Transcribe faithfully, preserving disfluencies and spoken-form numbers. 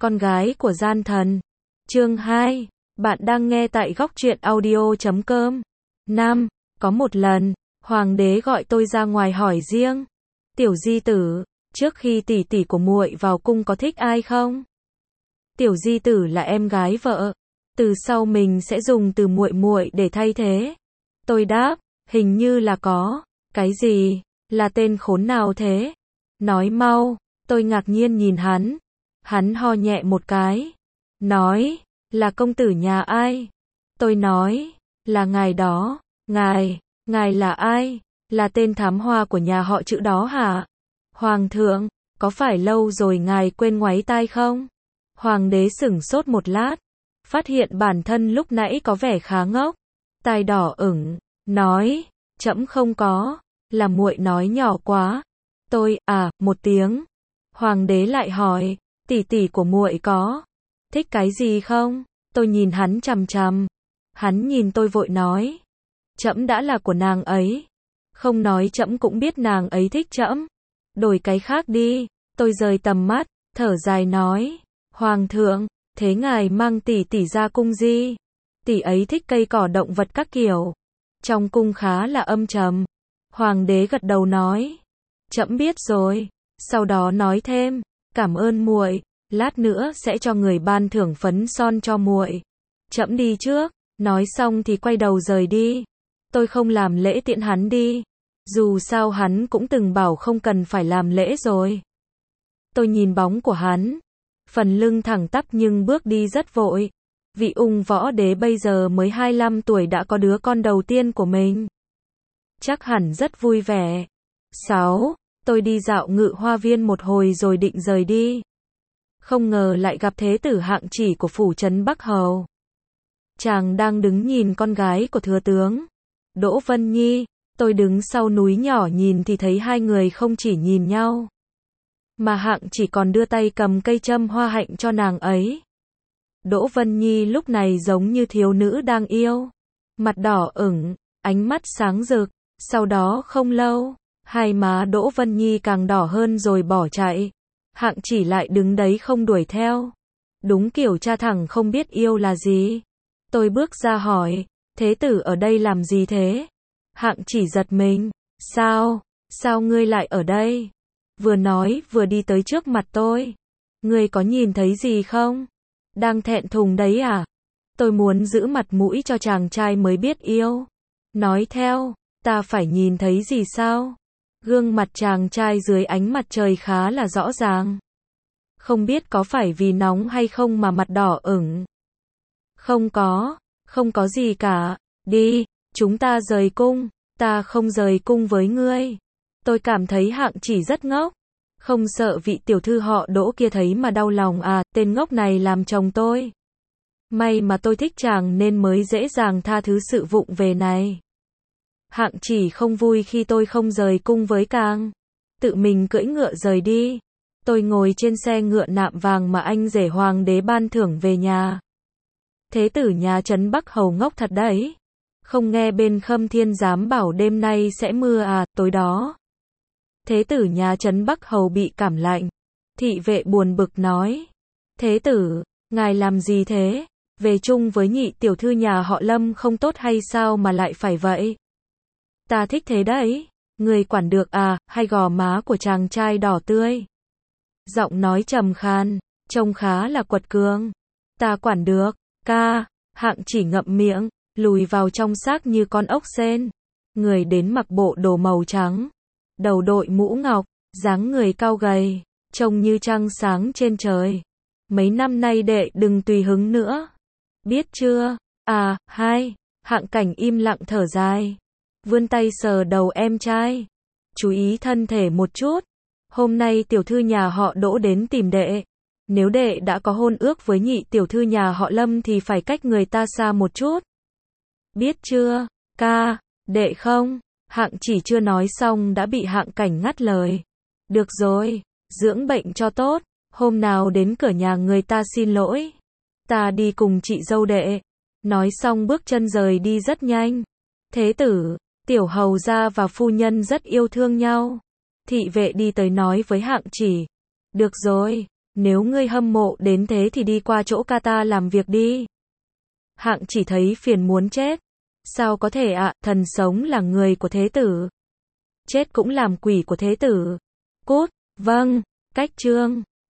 Con gái của gian thần. Chương hai. Bạn đang nghe tại góc truyện audio chấm com. năm. Có một lần, hoàng đế gọi tôi ra ngoài hỏi riêng. Tiểu di tử, trước khi tỷ tỷ của muội vào cung có thích ai không? Tiểu di tử là em gái vợ. Từ sau mình sẽ dùng từ muội muội để thay thế. Tôi đáp, hình như là có. Cái gì? Là tên khốn nào thế? Nói mau. Tôi ngạc nhiên nhìn hắn. Hắn ho nhẹ một cái. Nói, là công tử nhà ai? Tôi nói, là ngài đó. Ngài, ngài là ai? Là tên thám hoa của nhà họ Chữ đó hả? Hoàng thượng, có phải lâu rồi ngài quên ngoáy tai không? Hoàng đế sửng sốt một lát. Phát hiện bản thân lúc nãy có vẻ khá ngốc. Tai đỏ ửng, nói, trẫm không có, là muội nói nhỏ quá. Tôi, à, một tiếng. Hoàng đế lại hỏi, tỷ tỷ của muội có thích cái gì không? Tôi nhìn hắn chằm chằm. Hắn nhìn tôi vội nói, trẫm đã là của nàng ấy. Không nói trẫm cũng biết nàng ấy thích trẫm. Đổi cái khác đi. Tôi rời tầm mắt, thở dài nói, hoàng thượng, thế ngài mang tỷ tỷ ra cung gì? Tỷ ấy thích cây cỏ động vật các kiểu. Trong cung khá là âm trầm. Hoàng đế gật đầu nói, trẫm biết rồi. Sau đó nói thêm, cảm ơn muội, lát nữa sẽ cho người ban thưởng phấn son cho muội. Trẫm đi trước. Nói xong thì quay đầu rời đi. Tôi không làm lễ tiễn hắn đi. Dù sao hắn cũng từng bảo không cần phải làm lễ rồi. Tôi nhìn bóng của hắn. Phần lưng thẳng tắp nhưng bước đi rất vội. Vị ung võ đế bây giờ mới hai mươi lăm tuổi đã có đứa con đầu tiên của mình. Chắc hẳn rất vui vẻ. sáu. Tôi đi dạo Ngự Hoa Viên một hồi rồi định rời đi. Không ngờ lại gặp thế tử Hạng Chỉ của phủ trấn Bắc Hầu. Chàng đang đứng nhìn con gái của thừa tướng Đỗ Vân Nhi. Tôi đứng sau núi nhỏ nhìn thì thấy hai người không chỉ nhìn nhau, mà Hạng Chỉ còn đưa tay cầm cây châm hoa hạnh cho nàng ấy. Đỗ Vân Nhi lúc này giống như thiếu nữ đang yêu. Mặt đỏ ửng, ánh mắt sáng rực. Sau đó không lâu, hai má Đỗ Vân Nhi càng đỏ hơn rồi bỏ chạy. Hạng Chỉ lại đứng đấy không đuổi theo. Đúng kiểu cha thẳng không biết yêu là gì. Tôi bước ra hỏi, thế tử ở đây làm gì thế? Hạng Chỉ giật mình, sao, sao ngươi lại ở đây? Vừa nói vừa đi tới trước mặt tôi. Ngươi có nhìn thấy gì không? Đang thẹn thùng đấy à? Tôi muốn giữ mặt mũi cho chàng trai mới biết yêu. Nói theo, ta phải nhìn thấy gì sao? Gương mặt chàng trai dưới ánh mặt trời khá là rõ ràng. Không biết có phải vì nóng hay không mà mặt đỏ ửng. Không có, không có gì cả. Đi, chúng ta rời cung. Ta không rời cung với ngươi. Tôi cảm thấy Hạng Chỉ rất ngốc. Không sợ vị tiểu thư họ Đỗ kia thấy mà đau lòng à, tên ngốc này làm chồng tôi. May mà tôi thích chàng nên mới dễ dàng tha thứ sự vụng về này. Hạng Chỉ không vui khi tôi không rời cung với càng. Tự mình cưỡi ngựa rời đi. Tôi ngồi trên xe ngựa nạm vàng mà anh rể hoàng đế ban thưởng về nhà. Thế tử nhà trấn Bắc Hầu ngốc thật đấy. Không nghe bên Khâm Thiên Giám bảo đêm nay sẽ mưa à, tối đó. Thế tử nhà trấn Bắc Hầu bị cảm lạnh. Thị vệ buồn bực nói. Thế tử, ngài làm gì thế? Về chung với nhị tiểu thư nhà họ Lâm không tốt hay sao mà lại phải vậy? Ta thích thế đấy. Người quản được à, hay gò má của chàng trai đỏ tươi. Giọng nói trầm khan, trông khá là quật cường. Ta quản được, ca. Hạng Chỉ ngậm miệng, lùi vào trong xác như con ốc sên. Người đến mặc bộ đồ màu trắng. Đầu đội mũ ngọc, dáng người cao gầy, trông như trăng sáng trên trời. Mấy năm nay đệ đừng tùy hứng nữa. Biết chưa? À, hai. Hạng Cảnh im lặng thở dài. Vươn tay sờ đầu em trai. Chú ý thân thể một chút. Hôm nay tiểu thư nhà họ Đỗ đến tìm đệ. Nếu đệ đã có hôn ước với nhị tiểu thư nhà họ Lâm thì phải cách người ta xa một chút. Biết chưa? Ca, đệ không? Hạng Chỉ chưa nói xong đã bị Hạng Cảnh ngắt lời. Được rồi, dưỡng bệnh cho tốt. Hôm nào đến cửa nhà người ta xin lỗi. Ta đi cùng chị dâu đệ. Nói xong bước chân rời đi rất nhanh. Thế tử, tiểu hầu gia và phu nhân rất yêu thương nhau. Thị vệ đi tới nói với Hạng Chỉ. Được rồi, Nếu ngươi hâm mộ đến thế thì đi qua chỗ Kata làm việc đi. Hạng chỉ thấy phiền muốn chết. Sao có thể ạ, à, thần sống là người của thế tử. Chết cũng làm quỷ của thế tử. Cút, vâng, cách trương.